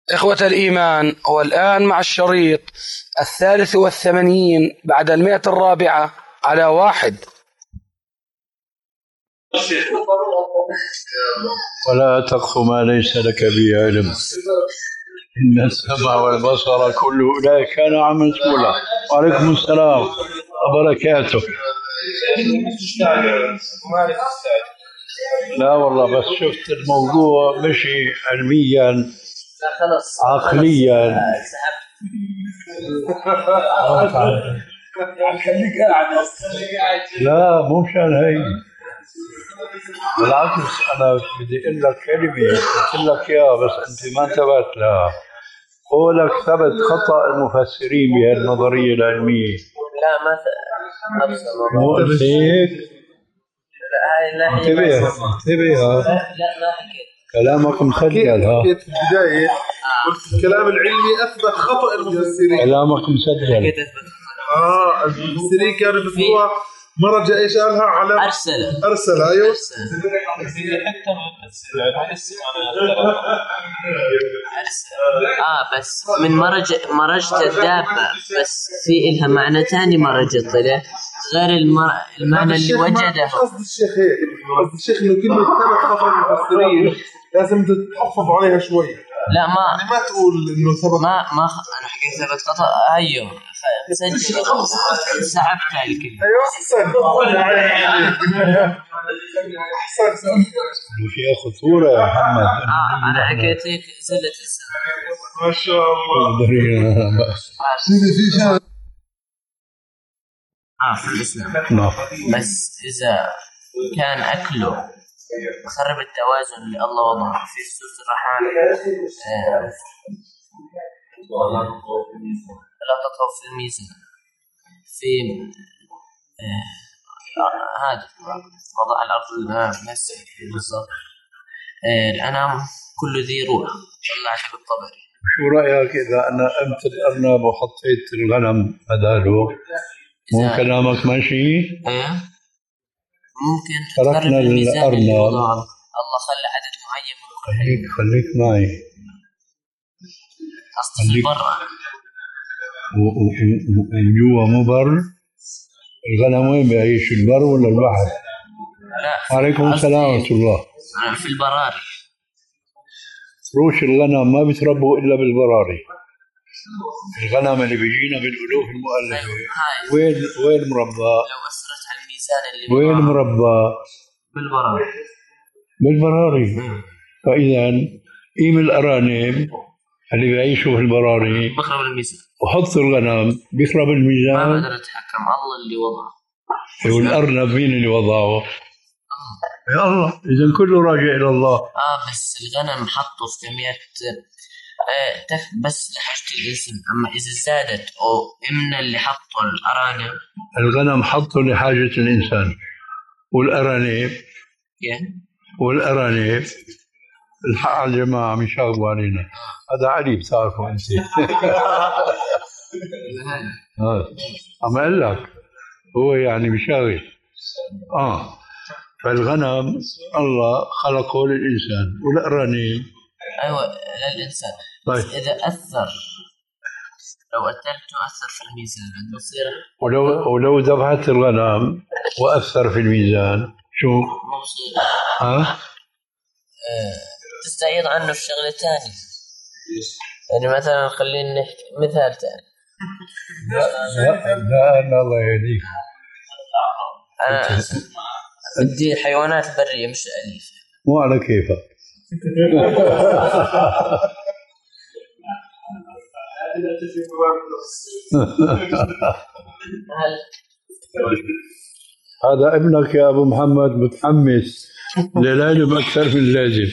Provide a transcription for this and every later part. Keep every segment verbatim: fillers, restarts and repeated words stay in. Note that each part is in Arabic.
إخوة الإيمان، والآن مع الشريط الثالث والثمانين بعد المئة الرابعة على واحد. ولا تقف ما ليس لك به علم، إن السمع والبصر كل أولئك كان عنه مسؤولا. وعليكم السلام وبركاته. لا والله، بس شفت الموضوع مشي علميا عقليا. لا مو مشان هي، بالعكس أنا بدي أقول لك كلمة قلت لك إياها بس أنت ما انتبهت لها. قولك ثبت خطأ المفسرين بهالنظرية العلمية. لا ما مو قلت هيك؟ انتبه انتبه. لا ما حكيت، كلامك مسجل. ها حكيت في البداية قلت الكلام العلمي أثبت خطأ المفسرين. كلامك مسجل. آه المفسرين كانوا بيقولوها مرجع إيش قالها على أرسل أرسل أيوه آه بس من مرج مرجت الدابة، بس في إلها معنى تاني مرجت طلع غير المر... المعنى اللي وجده. قصد الشيخ هيك، قصد الشيخ إنه كلمة ثبت خطأ المفسرين لازم تتحفظ عليها شوي. لا ما يعني ما تقول إنه ثبت ما ما خ... أنا حكيت ثبت خطأ. أيوه سجل سحبت الكلمة. أيوه أحسن أحسن فيها خطورة يا محمد. آه أنا حكيت هيك زلت لسان. ما شاء الله. آه في الإسلام. بس إذا كان أكله خرب التوازن اللي الله وضعه في سورة الرحمن، آه لا تطغوا في الميزان، في آه هذا وضع الأرض نفسه بالضبط. آه الأنام كل ذي روح الله حسب الطبري. شو رأيك إذا أنا أمت الأرنب وحطيت الغنم بداله؟ مو كلامك ماشي؟ ايه ممكن تركنا الأرنب. الله خلى عدد معين من كل خليك خليك معي. قصدي برا وجوا مو بر. الغنم وين بيعيش، البر ولا البحر؟ لا عليكم السلام ورحمة الله. في البرار. فروش الغنم ما بيتربوا إلا بالبراري. الغنم اللي بيجينا بالألوف المؤلفة وين وين مربى؟ لو أسرت على الميزان اللي وين مربى؟ بالبراري. بالبراري. فإذا قيم الأرانب اللي بيعيشوا في البراري بخرب الميزان، وحط الغنم بيخرب الميزان. ما بقدر أتحكم، الله اللي وضعه. والأرنب مين اللي وضعه؟ يا الله. إذا كله راجع إلى الله. آه بس الغنم حطه في كميات آه تف بس لحاجة الإنسان، أما إذا زادت أو إمنا اللي حطه الأرانب. الغنم حطه لحاجة الإنسان، والأرانب yeah. والأرانب الحق على الجماعة عم يشاغبوا علينا. هذا علي بتعرفوا أنت. عم أقول لك هو يعني بيشاغب. آه فالغنم الله خلقه للإنسان والأرانب أيوة للإنسان. طيب. إذا أثر لو أكلته أثر في الميزان بصير. ولو ولو ذبحت الغنم وأثر في الميزان شو؟ ها؟ أه؟ تستعيض عنه الشغلة تاني. يعني مثلا خلينا نحكي مثال تاني. لا لا الله يهديك. أنا بدي حيوانات برية مش أليفة. مو على كيفك. هذا ابنك يا أبو محمد متحمس للعلم أكثر من اللازم،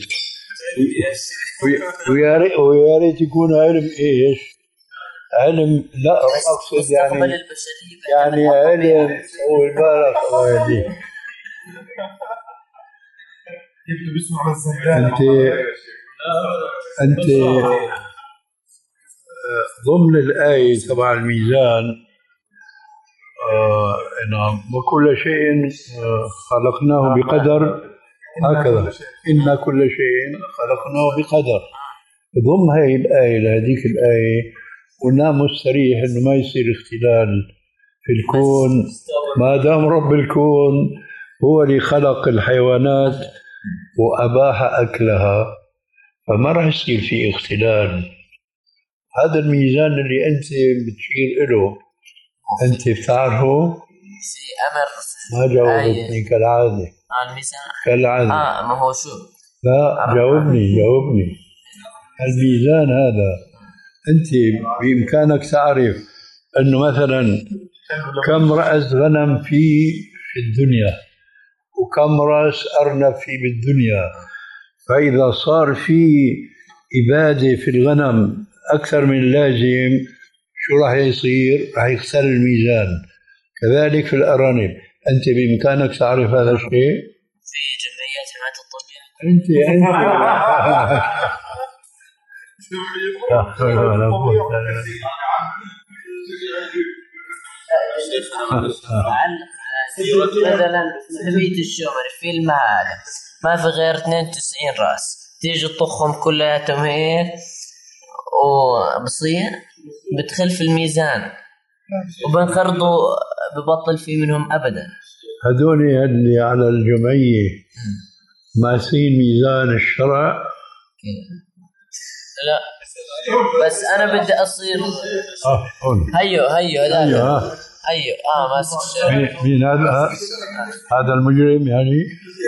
ويا ريت يكون علم إيش؟ علم لا أقصد يعني يعني علم والبارك الله يهديك. أنت أنت ضمن الآية تبع الميزان آه نعم وكل شيء آه خلقناه بقدر. هكذا إن كل شيء خلقناه بقدر. ضم هاي الآية لهذيك الآية ونام مستريح إنه ما يصير اختلال في الكون ما دام رب الكون هو اللي خلق الحيوانات وأباح أكلها، فما راح يصير في اختلال. هذا الميزان اللي أنت بتشير له أنت بتعرفه؟ في أمر ما جاوبتني كالعادة. آه الميزان كالعادة. آه ما هو شو؟ لا جاوبني جاوبني. الميزان هذا أنت بإمكانك تعرف أنه مثلا كم رأس غنم في في الدنيا وكم رأس أرنب في بالدنيا، فإذا صار في إبادة في الغنم أكثر من اللازم شو راح يصير؟ راح يختل الميزان. كذلك في الأرانب أنت بإمكانك تعرف هذا الشيء؟ في جمعيات حماية الطبيعة أنت أنت مثلا حمية الشمر في المعادن ما في غير اثنين وتسعين رأس، تيجي تطخهم كلياتهم هيك وبصير بتخل في الميزان وبنخرطوا ببطل في منهم أبدا. هذول اللي على الجمعية ماسين ميزان الشرع. لا بس أنا بدي أصير آه هيو هيو هذا أيوه هيو آه ماسك الشرع. مين هذا؟ هذا المجرم يعني.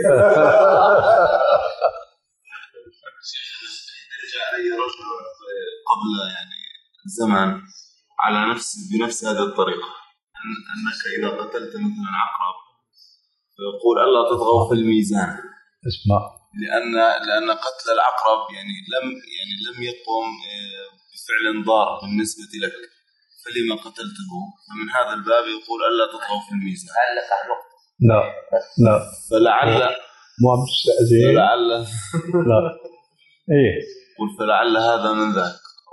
قبل يعني زمان على نفس بنفس هذه الطريقة أنك إذا قتلت مثلا عقرب فيقول ألا تطغوا في الميزان. اسمع لأن لأن قتل العقرب يعني لم يعني لم يقم بفعل ضار بالنسبة لك فلما قتلته، فمن هذا الباب يقول ألا تطغوا في الميزان. لا لا فلعل مو عم تستأذن فلعل لا ايه قل فلعل هذا من ذاك.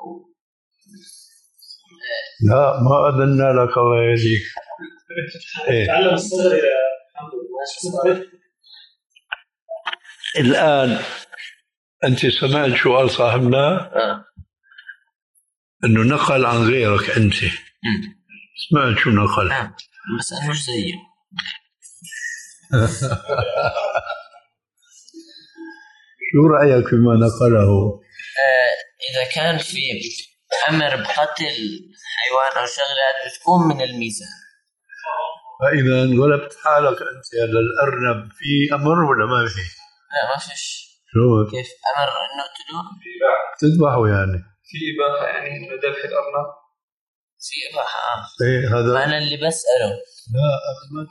لا ما أذنا لك الله يهديك. إيه. تعلم الصبر يا محمد. الآن أنت سمعت شو قال صاحبنا؟ آه. إنه نقل عن غيرك أنت. سمعت شو نقل؟ آه. بس أنا مش زيه. شو رأيك فيما نقله؟ آه إذا كان في أمر بقتل حيوان أو شغلة بتكون من الميزان. فإذا انقلبت حالك أنت على الأرنب في أمر ولا ما في؟ لا ما فيش. شو؟ كيف أمر إنه تدور؟ تذبحوا يعني؟ في إباحة يعني إنه ذبح الأرنب. في إباحة آه. إيه هذا. ما أنا اللي بسأله. لا أبدا.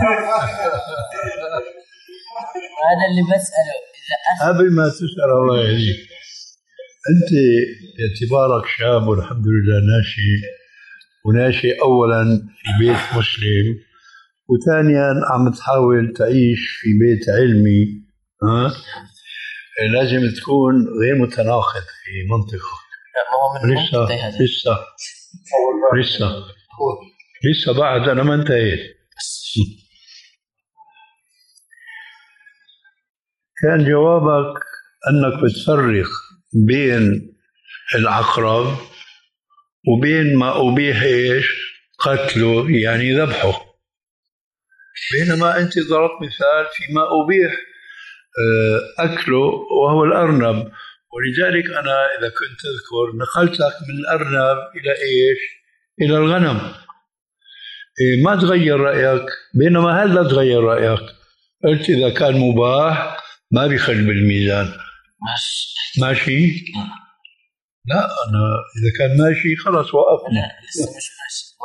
هذا اللي بسأله إذا قبل ما تسأل الله يهديك أنت باعتبارك شاب والحمد لله ناشئ وناشئ أولا في بيت مسلم وثانيا عم تحاول تعيش في بيت علمي، ها لازم تكون غير متناقض في منطقك. ما هو من لسه لسه لسه لسه بعد أنا ما انتهيت. كان جوابك أنك بتفرق بين العقرب وبين ما أبيح إيش قتله يعني ذبحه، بينما أنت ضربت مثال فيما أبيح أكله وهو الأرنب، ولذلك أنا إذا كنت أذكر نقلتك من الأرنب إلى إيش إلى الغنم. إيه ما تغير رأيك، بينما هل لا تغير رأيك؟ قلت إذا كان مباح ما بيخل بالميزان. ماشي؟ لا أنا إذا كان ماشي خلاص وقفنا. لا لسه مش ماشي.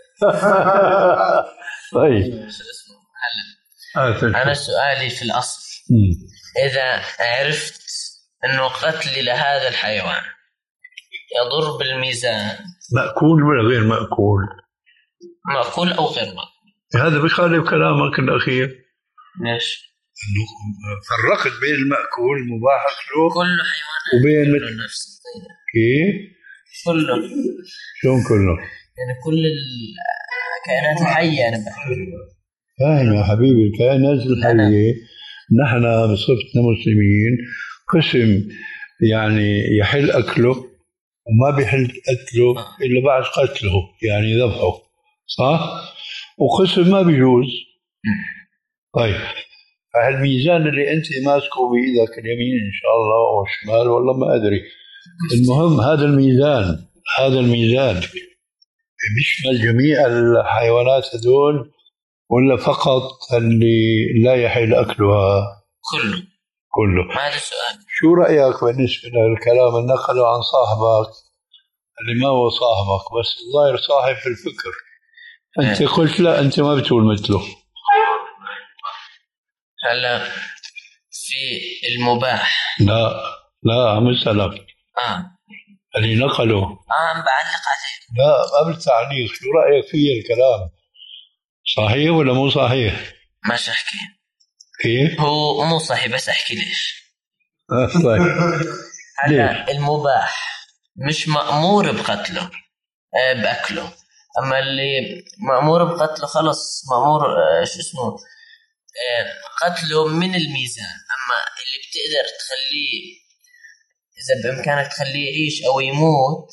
طيب هلا أنا سؤالي في الأصل إذا عرفت أنه قتلي لهذا الحيوان يضر بالميزان مأكول ولا غير مأكول؟ مأكول أو غير مأكول. هذا بخالف كلامك الأخير. ليش؟ إنه فرقت بين المأكول المباح أكله كل حيوان وبين مثل نفس الطينة. كيف؟ كله. شلون كله؟ يعني كل الكائنات الحية أنا بحكي. فاهم يا حبيبي، الكائنات الحية نحن بصفتنا مسلمين قسم يعني يحل أكله وما بيحل أكله إلا بعد قتله يعني ذبحه، صح؟ وقسم ما بيجوز. طيب فالميزان اللي أنت ماسكه بإيدك اليمين إن شاء الله أو الشمال والله ما أدري، المهم هذا الميزان هذا الميزان بيشمل جميع الحيوانات هذول ولا فقط اللي لا يحل أكلها؟ كله كله. هذا السؤال. شو رأيك بالنسبة للكلام اللي نقله عن صاحبك اللي ما هو صاحبك بس الظاهر صاحب في الفكر، أنت قلت لا أنت ما بتقول مثله. هلا في المباح لا لا عم أسألك اه اللي نقله اه بعلق عليه. لا قبل تعليق شو رأيك فيه الكلام صحيح ولا مو صحيح؟ ماشي احكي كيف؟ هو مو صحيح بس احكي ليش. آه طيب. هلا المباح مش مأمور بقتله آه بأكله، أما اللي مأمور بقتله خلص مأمور آه شو اسمه آه قتله من الميزان. أما اللي بتقدر تخليه إذا بإمكانك تخليه يعيش أو يموت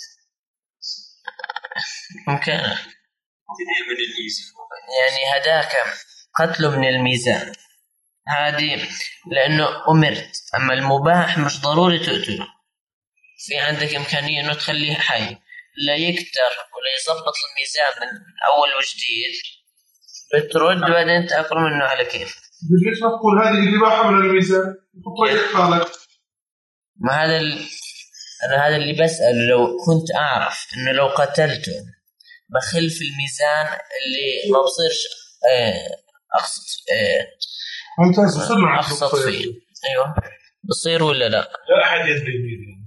بإمكانك من الميزان، يعني هداك قتله من الميزان هذه لأنه أمرت. أما المباح مش ضروري تقتله، في عندك إمكانية إنه تخليه حي لا يكتر ولا يضبط الميزان من أول وجديد، بترد بعدين تأكل منه على كيف. ليش نقول هذه الإباحة من الميزان؟ طيب حالك. ما هذا ال... أنا هذا اللي بسأل، لو كنت أعرف إنه لو قتلته بخل في الميزان اللي ما بصيرش أقصد ممتاز أقصد فيه. أيوة بصير ولا لا؟ لا أحد يدري الميزان.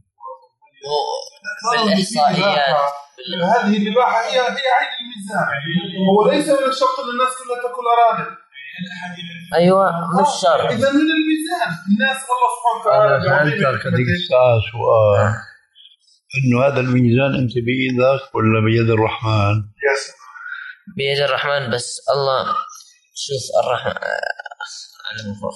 بالإحصائيات بال... هذه الإباحة هي هي عين الميزان، هو ليس من الشرط أن الناس كلها تأكل أرانب. أيوة مش شرط. إذا من الميزان الناس الله سبحانه وتعالى. أنا سألتك هذيك الساعة سؤال إنه هذا الميزان أنت بإيدك ولا بيد الرحمن؟ يس بيد الرحمن، بس الله شوف الرحمن على مفوق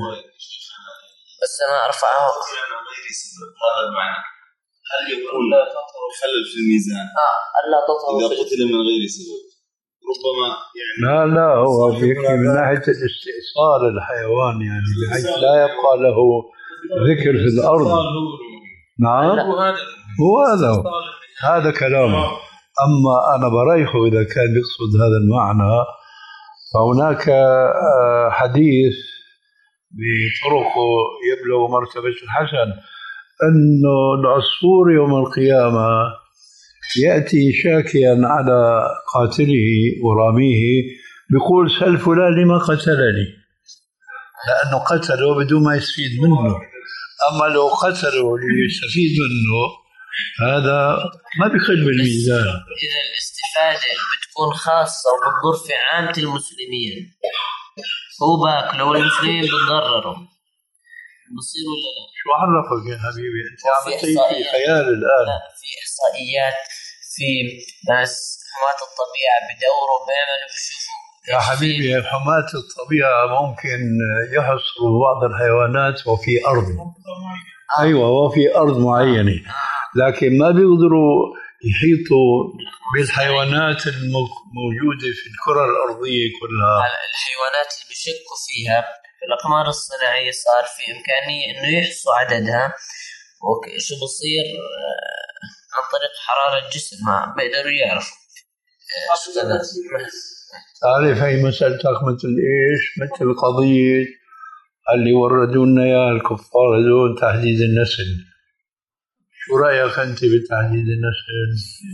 بس أنا أرفعه من غير سبب. هذا المعنى. هل يكون خلل في الميزان؟ آه ألا تطهر إذا قتل من غير سبب ربما يعني لا لا هو بيحكي من ناحية الاستئصال الحيوان يعني بحيث لا يبقى له ذكر في الأرض. نعم هو هذا هذا كلامه. أما أنا بريحه إذا كان يقصد هذا المعنى فهناك حديث بطرقه يبلغ مرتبة الحسن أنه العصفور يوم القيامة يأتي شاكيا على قاتله وراميه بيقول سل فلان لما قتلني، لأنه قتله بدون ما يستفيد منه. أما لو قتله ليستفيد منه هذا ما بيخل بالميزان. إذا الاستفادة بتكون خاصة وبتضر في عامة المسلمين هو باكله والمسلمين بتضرروا بصير ولا لا؟ شو عرفك يا حبيبي أنت عم تعطي خيال الآن. لا في إحصائيات في ناس حماة الطبيعة بدوروا بيعملوا بيشوفوا يا حبيبي حماة الطبيعة ممكن يحصروا بعض الحيوانات وفي أرض آه. أيوة وفي أرض معينة لكن ما بيقدروا يحيطوا بالحيوانات الموجودة في الكرة الأرضية كلها. الحيوانات اللي بيشكوا فيها في الأقمار الصناعية صار في إمكانية إنه يحصوا عددها وشو بصير عن طريق حرارة الجسم ما بيقدروا يعرفوا. تعرف هي مسألتك مثل إيش؟ مثل قضية اللي وردوا لنا يا الكفار هذول تحديد النسل. شو رأيك أنت بتحديد النسل؟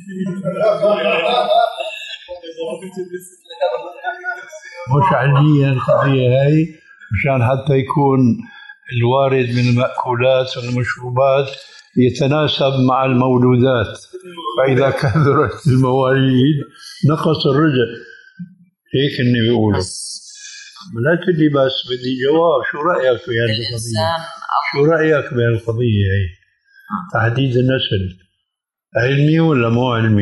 مش علميا القضية هاي مشان حتى يكون الوارد من المأكولات والمشروبات يتناسب مع المولودات، فإذا كثرت المواليد نقص الرزق. هيك اللي بيقولوا. لا تدي بس بدي جواب. شو رأيك في هذه القضية؟ شو رأيك بهالقضية هي؟ تحديد النسل علمي ولا مو علمي؟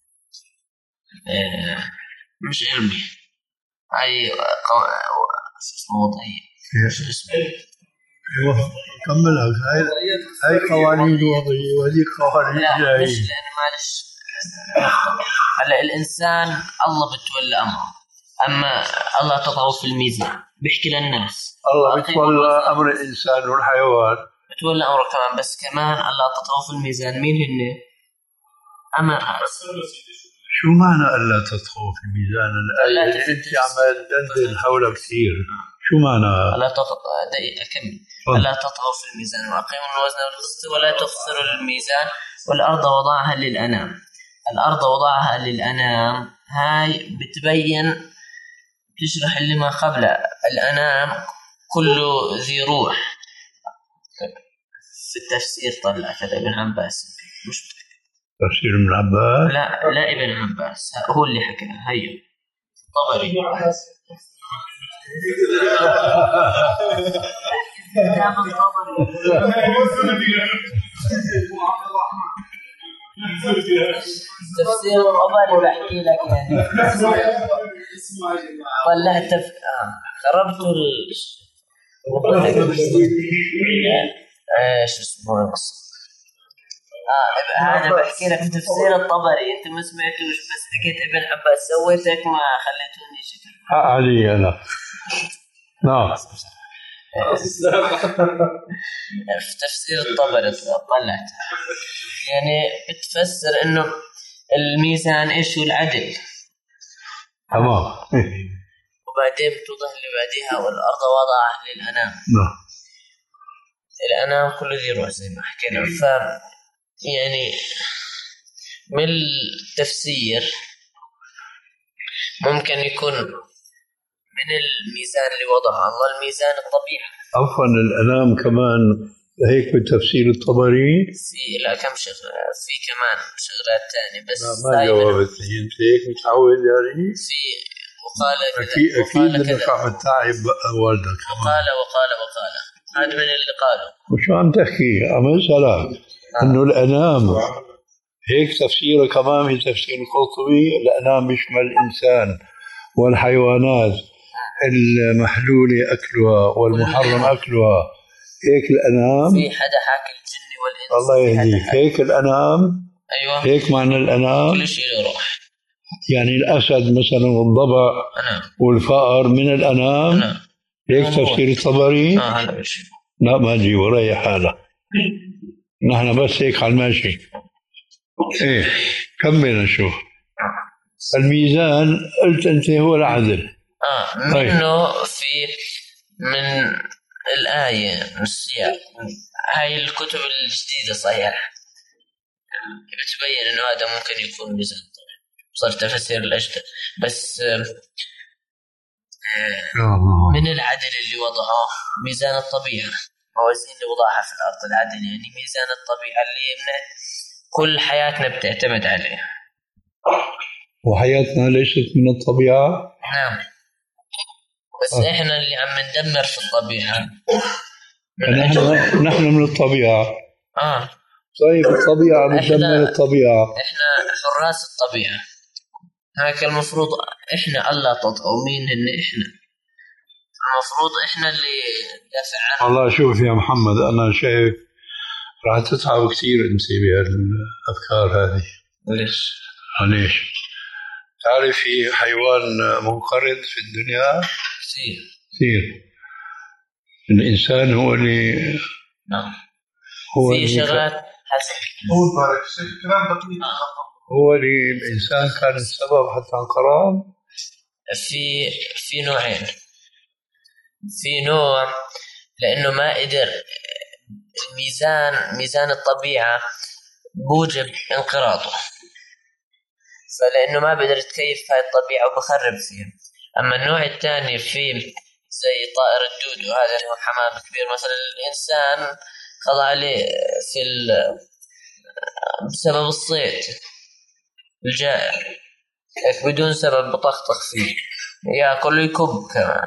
إيه مش علمي. هاي شو اسمه وضعية. شو اسمه؟ كملها. هاي هاي قوانين وضعية وهذه قوانين لا جاية. مش لأن معلش هلا الإنسان الله بتولى أمره، أما الله تطغوا في الميزان بيحكي للناس الله بتولى أمر الإنسان والحيوان، بتولى أمره كمان، بس كمان الله تطغوا في الميزان مين هن؟ أمر شو معنى ألا تطغوا في ميزان الآية؟ أنت عمال دندن حولها كثير، شو معنى؟ ألا تطغوا دقيقة أكمل. ألا تطغوا في الميزان وأقيموا الوزن والقسط ولا تخسروا الميزان والأرض وضعها للأنام. الأرض وضعها للأنام هاي بتبين تشرح اللي ما قبلها. الأنام كله ذي روح في التفسير طلع كذا ابن عباس، مش تفسير ابن عباس؟ لا لا ابن عباس هو اللي حكى هيو طبري. تفسير الطبري بحكي لك يعني طلعت تف... آه. خربت ال ايش اسمه اه هذا بحكي لك تفسير الطبري، انت ما سمعتوش بس حكيت ابن عباس سويتك ما خليتوني شكل حق علي انا. نعم في تفسير الطبري طلعت يعني بتفسر انه الميزان ايش هو العدل. تمام. وبعدين بتوضح اللي بعديها والارض وضعها للانام. نعم. الانام كله ذي روح زي ما حكينا. ف يعني من التفسير ممكن يكون من الميزان اللي وضعه الله الميزان الطبيعي. عفوا الأنام كمان هيك بالتفسير الطبري؟ في لا كم شغلة في كمان شغلات تانية بس ما جاوبتني انت هيك متعود يعني؟ في وقال أكيد أكيد إنك عم تتعب والدك. وقال وقال وقال هذا من اللي قالوا. وشو عم تحكي؟ عم أسألك إنه الأنام هيك تفسيره كمان في تفسير القرطبي. الأنام يشمل الإنسان والحيوانات المحلولة أكلها والمحرم أكلها. هيك الأنام في حدا حاكي الجن والإنس. الله يهديك. هيك الأنام. أيوة هيك معنى الأنام. كل شيء له روح. يعني الأسد مثلا والضبع أنام. والفأر من الأنام. أنام. هيك تفسير الطبري. آه هلا بالشيء. لا ما جي وراي حالة، نحن بس هيك على الماشي. ايه كمل نشوف. الميزان قلت انت هو العدل. اه منه في من الآية من السياق. هاي الكتب الجديدة صحيح بتبين انه هذا ممكن يكون ميزان طبيعي. صار تفسير الأجدد بس آه من العدل اللي وضعه ميزان الطبيعة. موازين اللي وضعها في الأرض العدل يعني ميزان الطبيعة اللي كل حياتنا بتعتمد عليه. وحياتنا ليست من الطبيعة. نعم بس آه. إحنا اللي عم ندمر في الطبيعة. نحن نحن من الطبيعة. آه طيب الطبيعة بتدمر الطبيعة. إحنا حراس الطبيعة. هيك المفروض إحنا ألا تطغوا. مين هن إحنا؟ المفروض إحنا اللي ندافع عنه. والله شوف يا محمد أنا شايف راح تتعب كثير أنت بهالأفكار هذه. ليش؟ ليش؟ تعرف في حيوان منقرض في الدنيا كثير كثير. الإنسان هو اللي نعم هو في شغلات حسن هو بارك كلام دقيق. هو اللي الإنسان كان السبب حتى انقراض. في في نوعين. في نوع لأنه ما قدر الميزان ميزان الطبيعة بوجب انقراضه، فلأنه ما بقدر يتكيف هاي الطبيعة وبخرب فيها. أما النوع الثاني في زي طائر الدود وهذا هو حمام كبير مثلا الإنسان خضع عليه في بسبب الصيد الجائع بدون سبب بطخطخ فيه يأكل ويكب كمان.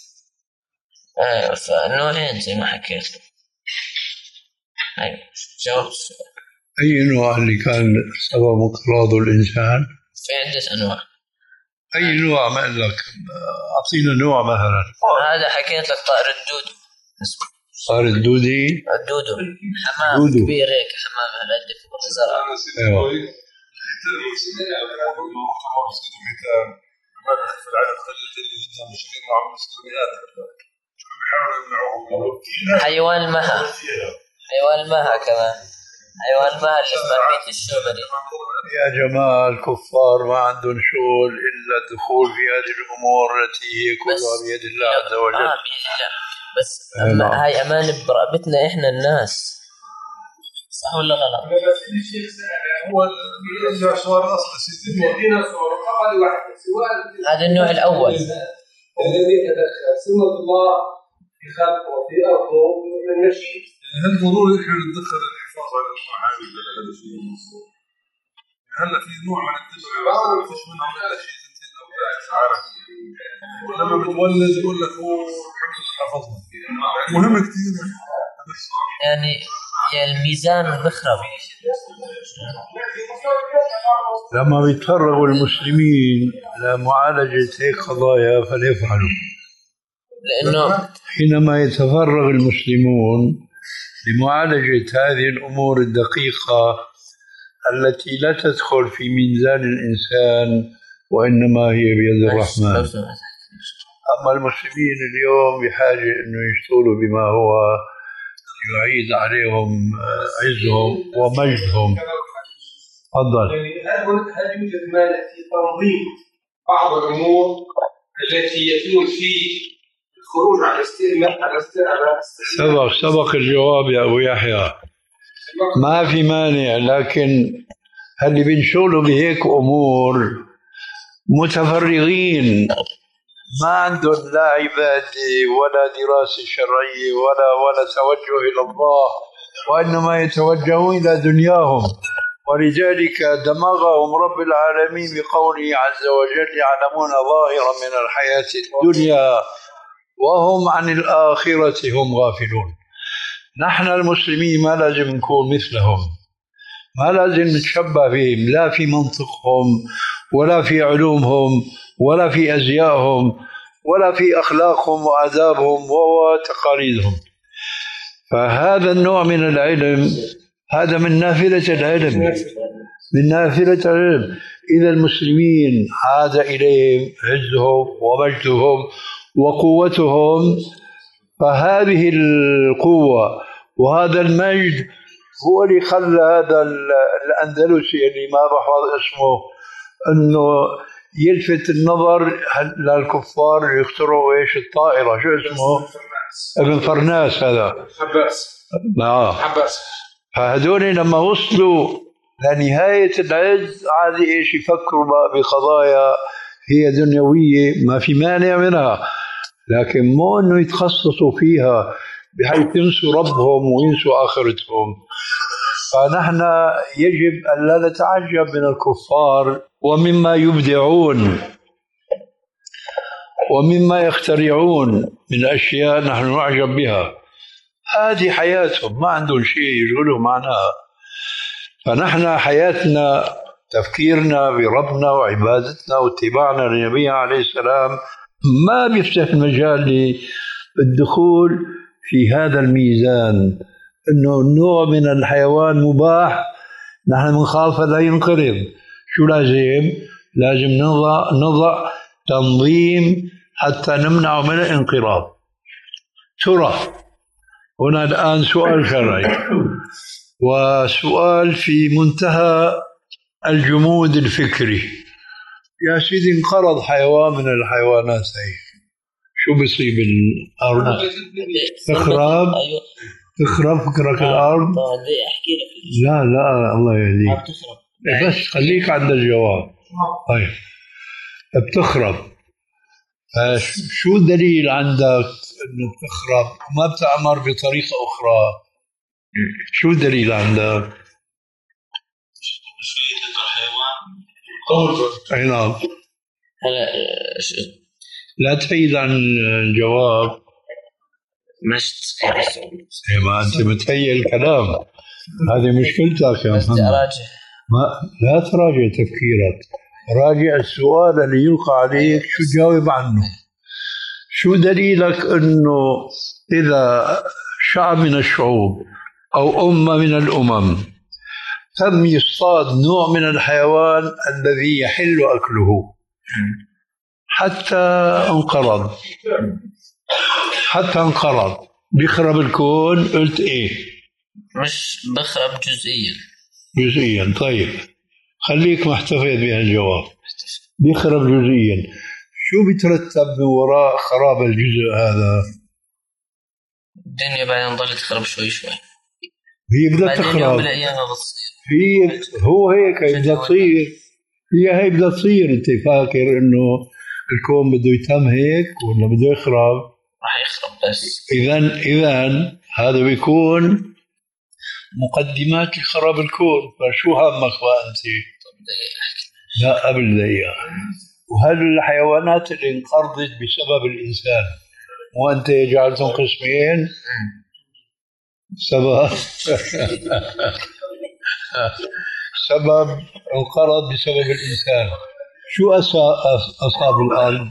آه فالنوعين زي ما حكيت. أيوة جاوبت السؤال. أي نوع اللي كان سبب انقراض الإنسان؟ في عدة أنواع. أي نوع ما لك أعطينا نوع مثلا. هذا حكيت لك طائر الدود صار الدودي الدودو حمام دودو. كبير هيك حمام هالقد في الزرع. ايوه حيوان المها حيوان المها كمان حيوان المها اللي في مرمية الشومري. يا جماعة الكفار ما عندهم شغل إلا الدخول في هذه الأمور التي هي كلها بيد الله عز وجل. آه بيد الله بس أما هاي أمان برقبتنا إحنا الناس، صح ولا غلط؟ هو السؤال الأصلي هذا النوع الأول الذي يتدخل سنة الله في خلقه وفي أرضه من نشيد. هل ضروري إحنا نتدخل الحفاظ على الأنواع هذه ولا هذا شيء مصر؟ هلا في نوع من الدفع ما فيش منهم إلا شيء سنتين أو ثلاثة عارف لما بتولد يقول لك هو الحمد لله حفظنا مهم كثير يعني يا الميزان بخرب. لما بيتفرغوا المسلمين لمعالجة هيك قضايا فليفعلوا، لأنه حينما يتفرغ المسلمون لمعالجة هذه الأمور الدقيقة التي لا تدخل في ميزان الإنسان وإنما هي بيد الرحمن. أما المسلمين اليوم بحاجة أنه يشتغلوا بما هو يعيد عليهم عزهم ومجدهم. تفضل. هل يوجد مانع في تنظيم بعض الأمور التي يتم فيه الخروج على الاستعمار على الاستعمار؟ سبق سبق الجواب يا أبو يحيى، ما في مانع، لكن اللي بينشغلوا بهيك أمور متفرغين ما عندهم لا عبادة ولا دراسة شرعية ولا ولا توجه إلى الله، وإنما يتوجهون إلى دنياهم. ولذلك دمغهم رب العالمين بقوله عز وجل يعلمون ظاهرا من الحياة الدنيا وهم عن الآخرة هم غافلون. نحن المسلمين ما لازم نكون مثلهم، ما لازم نتشبه بهم لا في منطقهم ولا في علومهم ولا في أزيائهم ولا في أخلاقهم وآدابهم وتقاليدهم. فهذا النوع من العلم هذا من نافلة العلم، من نافلة العلم. إذا المسلمين عاد إليهم عزهم ومجدهم وقوتهم، فهذه القوة وهذا المجد هو اللي خلى هذا الأندلسي اللي ما بحفظ اسمه أنه يلفت النظر للكفار يخترعوا إيش الطائرة شو اسمه ابن فرناس هذا عباس نعم عباس. فهذول لما وصلوا لنهاية العز عاد إيش يفكروا بقضايا هي دنيوية ما في مانع منها، لكن مو أنه يتخصصوا فيها بحيث ينسوا ربهم وينسوا آخرتهم. فنحن يجب أن لا نتعجب من الكفار ومما يبدعون ومما يخترعون من أشياء نحن نعجب بها. هذه حياتهم ما عندهم شيء يشغلوا معناها. فنحن حياتنا تفكيرنا بربنا وعبادتنا واتباعنا للنبي عليه السلام ما بيفتح المجال للدخول في هذا الميزان انه النوع من الحيوان مباح نحن بنخاف لا ينقرض. شو لازم؟ لازم نضع نضع تنظيم حتى نمنع من الانقراض. ترى هنا الآن سؤال شرعي وسؤال في منتهى الجمود الفكري. يا سيدي انقرض حيوان من الحيوانات هي شو بيصيب الأرض؟ تخرب تخرب فكرك الأرض؟ أحكي لك لا لا الله يهديك بس خليك عند الجواب. طيب بتخرب، شو الدليل عندك انه بتخرب وما بتعمر بطريقة أخرى؟ شو الدليل عندك؟ أي نعم. لا تحيد عن الجواب. مشت ما أنت متهيئ الكلام، هذه مشكلتك يا محمد. ما لا تراجع تفكيرك، راجع السؤال اللي يلقى عليك شو تجاوب عنه. شو دليلك أنه إذا شعب من الشعوب أو أمة من الأمم تم يصطاد نوع من الحيوان الذي يحل أكله حتى انقرض حتى انقرض بيخرب الكون. قلت إيه؟ مش بخرب جزئيا. جزئيا. طيب خليك محتفظ بهالجواب. بيخرب جزئيا. شو بيترتب من وراء خراب الجزء هذا؟ الدنيا بعدين ضلت تخرب شوي شوي. هي بدها بعدين تخرب. يوم من الأيام بتصير. هي هو هيك هي بدها تصير. هي هي بدها تصير. أنت فاكر إنه الكون بده يتم هيك ولا بده يخرب؟ راح يخرب بس. إذن إذن هذا بيكون مقدمات لخراب الكون. فشو همك بقى أنت؟ لا قبل دقيقة. وهل الحيوانات اللي انقرضت بسبب الإنسان وأنت جعلتهم قسمين سبب سبب انقرض بسبب الإنسان. شو أصاب الأرض؟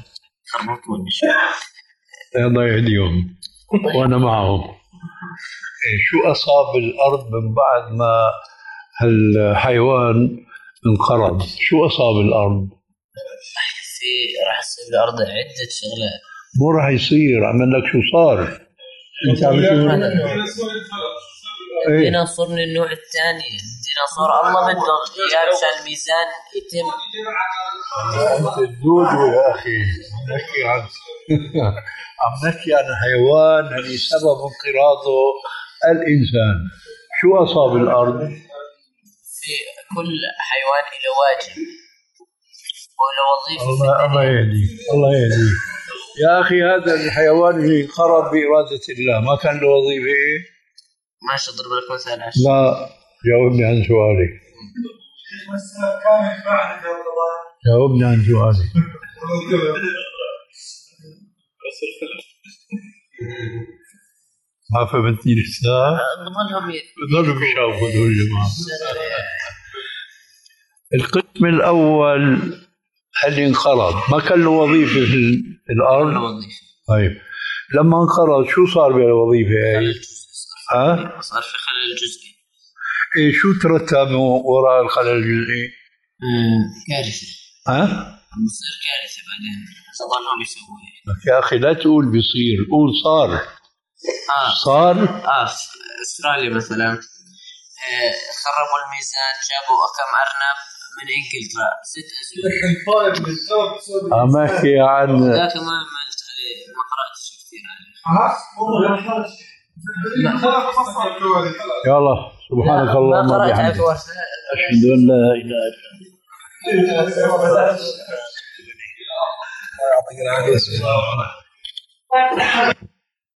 الله يهديهم وأنا معهم. شو أصاب الأرض من بعد ما هالحيوان انقرض؟ شو أصاب الأرض؟ في راح يصير الأرض عدة شغلات. مو راح يصير. عمل لك شو صار؟ أنت عم تقول الديناصور من النوع الثاني. الديناصور الله بده إياه مشان الميزان يتم. أنت تدود يا أخي. نحكي عن عم نحكي عن حيوان اللي سبب انقراضه الإنسان. شو أصاب الأرض؟ في كل حيوان له واجب وله وظيفة. الله الله يهديك الله يهديك يا أخي. هذا الحيوان اللي انقرض بإرادة الله ما كان له وظيفة. ماشي أضرب لك مثال عشان. لا جاوبني عن سؤالي. جاوبني عن سؤالي. ما فهمتني لسه. ضمنهم ضلوا بيشاوفوا دول الجماعة. القسم الأول اللي انقرض ما كان له وظيفة في الأرض. وظيفة. طيب لما انقرض شو صار بالوظيفة هاي؟ ها؟ صار في خلل جزئي. إيه شو ترتب وراء الخلل الجزئي؟ كارثة. ها؟ بصير كارثة بعدين ظلهم يسووها. يا أخي لا تقول بيصير. قول صار. آه. صار. آه في أستراليا مثلا آه خربوا الميزان جابوا كم أرنب من إنجلترا ست أزواج. عم أحكي عن ذاك ما عملت عليه ما قرأتش كثير عليه. يلا سبحانك اللهم وبحمدك أشهد أن لا إله إلا أنت.